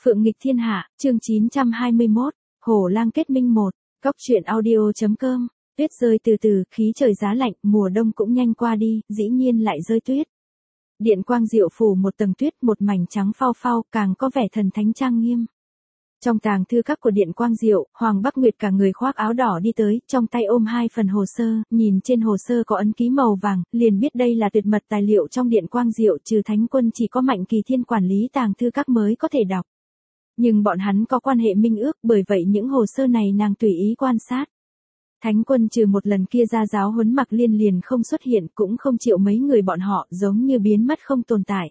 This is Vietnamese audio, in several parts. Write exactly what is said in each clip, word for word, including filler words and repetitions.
Phượng nghịch thiên hạ, chương chín trăm hai mươi mốt, Hổ lang kết minh một, Cóc truyện audio chấm com. Tuyết rơi từ từ, khí trời giá lạnh, mùa đông cũng nhanh qua đi, dĩ nhiên lại rơi tuyết. Điện quang diệu phủ một tầng tuyết, một mảnh trắng phau phau, càng có vẻ thần thánh trang nghiêm. Trong tàng thư các của Điện Quang Diệu, Hoàng Bắc Nguyệt cả người khoác áo đỏ đi tới, trong tay ôm hai phần hồ sơ, nhìn trên hồ sơ có ấn ký màu vàng, liền biết đây là tuyệt mật tài liệu trong Điện Quang Diệu, trừ Thánh Quân chỉ có Mạnh Kỳ Thiên quản lý tàng thư các mới có thể đọc. Nhưng bọn hắn có quan hệ minh ước, bởi vậy những hồ sơ này nàng tùy ý quan sát. Thánh Quân trừ một lần kia ra giáo huấn Mặc Liên liền không xuất hiện, cũng không chịu mấy người bọn họ, giống như biến mất không tồn tại.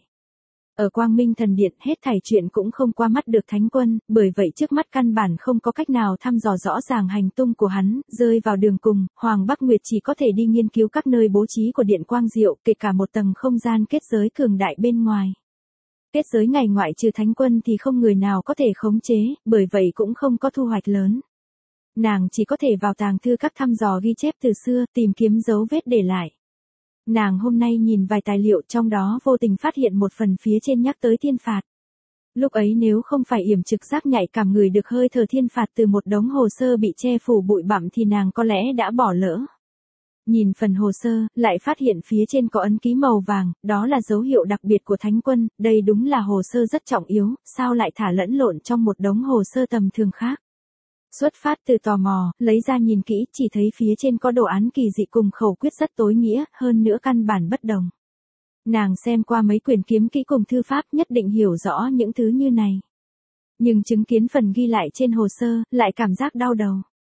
Ở Quang Minh Thần Điện, hết thảy chuyện cũng không qua mắt được Thánh Quân, bởi vậy trước mắt căn bản không có cách nào thăm dò rõ ràng hành tung của hắn, rơi vào đường cùng, Hoàng Bắc Nguyệt chỉ có thể đi nghiên cứu các nơi bố trí của Điện Quang Diệu, kể cả một tầng không gian kết giới cường đại bên ngoài. Kết giới ngày ngoại trừ Thánh Quân thì không người nào có thể khống chế, bởi vậy cũng không có thu hoạch lớn. Nàng chỉ có thể vào tàng thư các thăm dò ghi chép từ xưa, tìm kiếm dấu vết để lại. Nàng hôm nay nhìn vài tài liệu trong đó vô tình phát hiện một phần phía trên nhắc tới thiên phạt. Lúc ấy nếu không phải yểm trực giác nhạy cảm người được hơi thở thiên phạt từ một đống hồ sơ bị che phủ bụi bặm thì nàng có lẽ đã bỏ lỡ. Nhìn phần hồ sơ, lại phát hiện phía trên có ấn ký màu vàng, đó là dấu hiệu đặc biệt của Thánh Quân, đây đúng là hồ sơ rất trọng yếu, sao lại thả lẫn lộn trong một đống hồ sơ tầm thường khác. Xuất phát từ tò mò, lấy ra nhìn kỹ, chỉ thấy phía trên có đồ án kỳ dị cùng khẩu quyết rất tối nghĩa, hơn nữa căn bản bất đồng. Nàng xem qua mấy quyển kiếm kỹ cùng thư pháp nhất định hiểu rõ những thứ như này. Nhưng chứng kiến phần ghi lại trên hồ sơ, lại cảm giác đau đầu.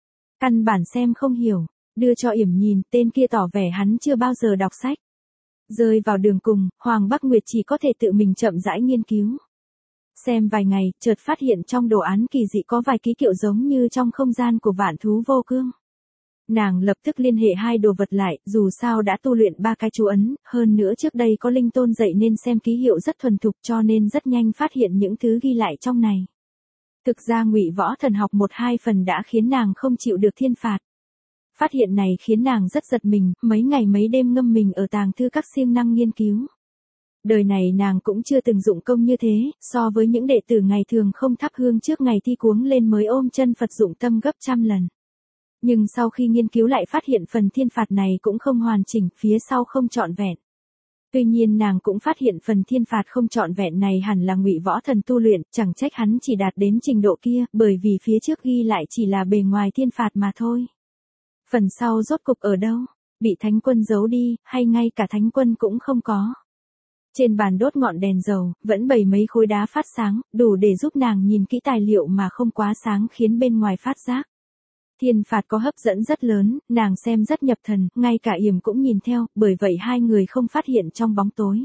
Căn bản xem không hiểu, đưa cho Yểm nhìn, tên kia tỏ vẻ hắn chưa bao giờ đọc sách. Rơi vào đường cùng, Hoàng Bắc Nguyệt chỉ có thể tự mình chậm rãi nghiên cứu. Xem vài ngày, chợt phát hiện trong đồ án kỳ dị có vài ký hiệu giống như trong không gian của Vạn Thú Vô Cương. Nàng lập tức liên hệ hai đồ vật lại, dù sao đã tu luyện ba cái chú ấn, hơn nữa trước đây có linh tôn dạy nên xem ký hiệu rất thuần thục cho nên rất nhanh phát hiện những thứ ghi lại trong này. Thực ra Ngụy Võ Thần học một hai phần đã khiến nàng không chịu được thiên phạt. Phát hiện này khiến nàng rất giật mình, mấy ngày mấy đêm ngâm mình ở tàng thư các siêng năng nghiên cứu. Đời này nàng cũng chưa từng dụng công như thế, so với những đệ tử ngày thường không thắp hương trước ngày thi cuống lên mới ôm chân Phật dụng tâm gấp trăm lần. Nhưng sau khi nghiên cứu lại phát hiện phần thiên phạt này cũng không hoàn chỉnh, phía sau không trọn vẹn. Tuy nhiên nàng cũng phát hiện phần thiên phạt không trọn vẹn này hẳn là Ngụy Võ Thần tu luyện, chẳng trách hắn chỉ đạt đến trình độ kia, bởi vì phía trước ghi lại chỉ là bề ngoài thiên phạt mà thôi. Phần sau rốt cục ở đâu? Bị Thánh Quân giấu đi, hay ngay cả Thánh Quân cũng không có? Trên bàn đốt ngọn đèn dầu, vẫn bày mấy khối đá phát sáng, đủ để giúp nàng nhìn kỹ tài liệu mà không quá sáng khiến bên ngoài phát giác. Thiên phạt có hấp dẫn rất lớn, nàng xem rất nhập thần, ngay cả Yểm cũng nhìn theo, bởi vậy hai người không phát hiện trong bóng tối.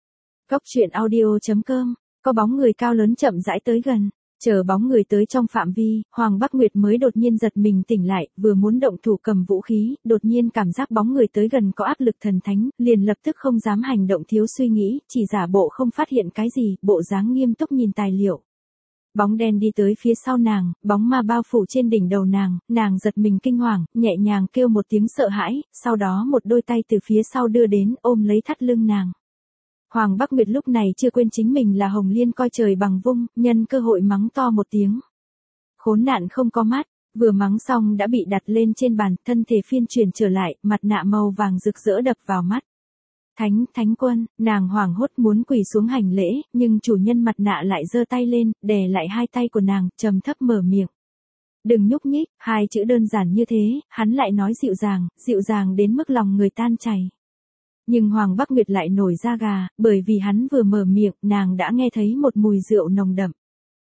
Cóc truyện audio chấm com, có bóng người cao lớn chậm rãi tới gần. Chờ bóng người tới trong phạm vi, Hoàng Bắc Nguyệt mới đột nhiên giật mình tỉnh lại, vừa muốn động thủ cầm vũ khí, đột nhiên cảm giác bóng người tới gần có áp lực thần thánh, liền lập tức không dám hành động thiếu suy nghĩ, chỉ giả bộ không phát hiện cái gì, bộ dáng nghiêm túc nhìn tài liệu. Bóng đen đi tới phía sau nàng, bóng ma bao phủ trên đỉnh đầu nàng, nàng giật mình kinh hoàng, nhẹ nhàng kêu một tiếng sợ hãi, sau đó một đôi tay từ phía sau đưa đến, ôm lấy thắt lưng nàng. Hoàng Bắc Nguyệt lúc này chưa quên chính mình là Hồng Liên coi trời bằng vung, nhân cơ hội mắng to một tiếng. Khốn nạn không có mắt, vừa mắng xong đã bị đặt lên trên bàn, thân thể phiên chuyển trở lại, mặt nạ màu vàng rực rỡ đập vào mắt. Thánh, Thánh Quân, nàng hoảng hốt muốn quỳ xuống hành lễ, nhưng chủ nhân mặt nạ lại giơ tay lên, đè lại hai tay của nàng, trầm thấp mở miệng. Đừng nhúc nhích, hai chữ đơn giản như thế, hắn lại nói dịu dàng, dịu dàng đến mức lòng người tan chảy. Nhưng Hoàng Bắc Nguyệt lại nổi da gà, bởi vì hắn vừa mở miệng, nàng đã nghe thấy một mùi rượu nồng đậm.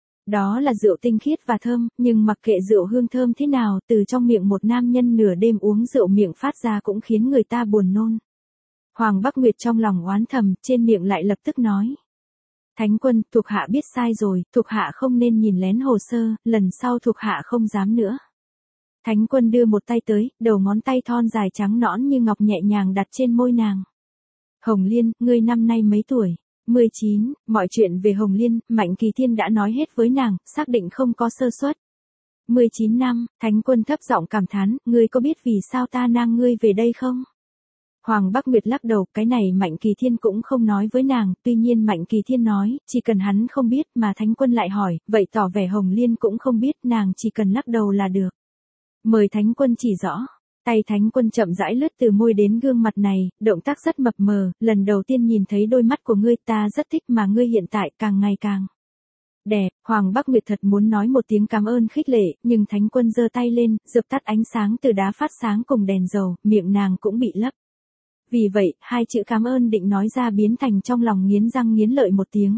Đó là rượu tinh khiết và thơm, nhưng mặc kệ rượu hương thơm thế nào, từ trong miệng một nam nhân nửa đêm uống rượu miệng phát ra cũng khiến người ta buồn nôn. Hoàng Bắc Nguyệt trong lòng oán thầm, trên miệng lại lập tức nói. Thánh Quân, thuộc hạ biết sai rồi, thuộc hạ không nên nhìn lén hồ sơ, lần sau thuộc hạ không dám nữa. Thánh Quân đưa một tay tới, đầu ngón tay thon dài trắng nõn như ngọc nhẹ nhàng đặt trên môi nàng. Hồng Liên, ngươi năm nay mấy tuổi? mười chín, mọi chuyện về Hồng Liên, Mạnh Kỳ Thiên đã nói hết với nàng, xác định không có sơ suất. mười chín năm, Thánh Quân thấp giọng cảm thán, ngươi có biết vì sao ta nang ngươi về đây không? Hoàng Bắc Nguyệt lắc đầu, cái này Mạnh Kỳ Thiên cũng không nói với nàng, tuy nhiên Mạnh Kỳ Thiên nói, chỉ cần hắn không biết, mà Thánh Quân lại hỏi, vậy tỏ vẻ Hồng Liên cũng không biết, nàng chỉ cần lắc đầu là được. Mời Thánh Quân chỉ rõ. Tay Thánh Quân chậm rãi lướt từ môi đến gương mặt này, động tác rất mập mờ, lần đầu tiên nhìn thấy đôi mắt của ngươi, ta rất thích mà ngươi hiện tại càng ngày càng đẹp. Hoàng Bắc Nguyệt thật muốn nói một tiếng cảm ơn khích lệ, nhưng Thánh Quân giơ tay lên, dập tắt ánh sáng từ đá phát sáng cùng đèn dầu, miệng nàng cũng bị lấp. Vì vậy, hai chữ cảm ơn định nói ra biến thành trong lòng nghiến răng nghiến lợi một tiếng.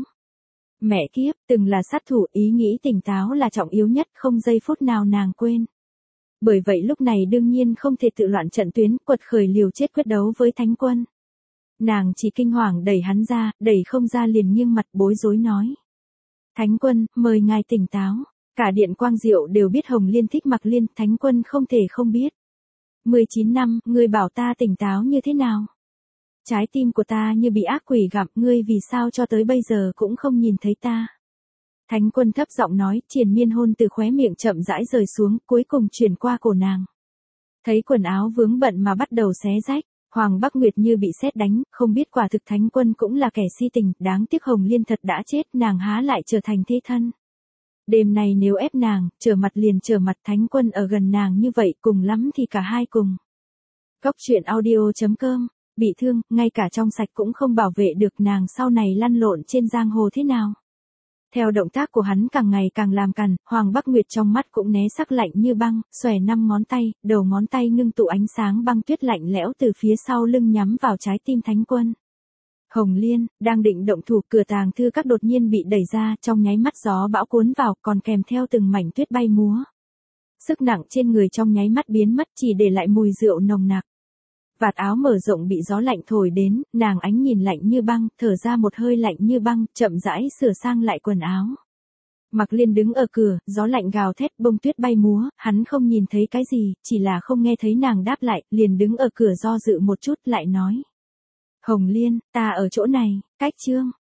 Mẹ kiếp, từng là sát thủ, ý nghĩ tỉnh táo là trọng yếu nhất, không giây phút nào nàng quên. Bởi vậy lúc này đương nhiên không thể tự loạn trận tuyến, quật khởi liều chết quyết đấu với Thánh Quân. Nàng chỉ kinh hoàng đẩy hắn ra, đẩy không ra liền nghiêng mặt bối rối nói. Thánh Quân, mời ngài tỉnh táo. Cả điện Quang Diệu đều biết Hồng Liên thích Mặc Liên, Thánh Quân không thể không biết. mười chín năm, ngươi bảo ta tỉnh táo như thế nào? Trái tim của ta như bị ác quỷ gặm, ngươi vì sao cho tới bây giờ cũng không nhìn thấy ta? Thánh Quân thấp giọng nói, triền miên hôn từ khóe miệng chậm rãi rời xuống, cuối cùng chuyển qua cổ nàng. Thấy quần áo vướng bận mà bắt đầu xé rách, Hoàng Bắc Nguyệt như bị sét đánh, không biết quả thực Thánh Quân cũng là kẻ si tình, đáng tiếc Hồng Liên thật đã chết, nàng há lại trở thành thế thân. Đêm này nếu ép nàng, trở mặt liền trở mặt, Thánh Quân ở gần nàng như vậy, cùng lắm thì cả hai cùng. Cốc truyện audio chấm com, bị thương, ngay cả trong sạch cũng không bảo vệ được, nàng sau này lăn lộn trên giang hồ thế nào? Theo động tác của hắn càng ngày càng làm cằn, Hoàng Bắc Nguyệt trong mắt cũng né sắc lạnh như băng, xòe năm ngón tay, đầu ngón tay ngưng tụ ánh sáng băng tuyết lạnh lẽo từ phía sau lưng nhắm vào trái tim Thánh Quân. Hồng Liên, đang định động thủ, cửa tàng thư các đột nhiên bị đẩy ra, trong nháy mắt gió bão cuốn vào, còn kèm theo từng mảnh tuyết bay múa. Sức nặng trên người trong nháy mắt biến mất, chỉ để lại mùi rượu nồng nặc. Vạt áo mở rộng bị gió lạnh thổi đến, nàng ánh nhìn lạnh như băng, thở ra một hơi lạnh như băng, chậm rãi sửa sang lại quần áo. Mặc Liên đứng ở cửa, gió lạnh gào thét, bông tuyết bay múa, hắn không nhìn thấy cái gì, chỉ là không nghe thấy nàng đáp lại, liền đứng ở cửa do dự một chút, lại nói. Hồng Liên, ta ở chỗ này, cách chương.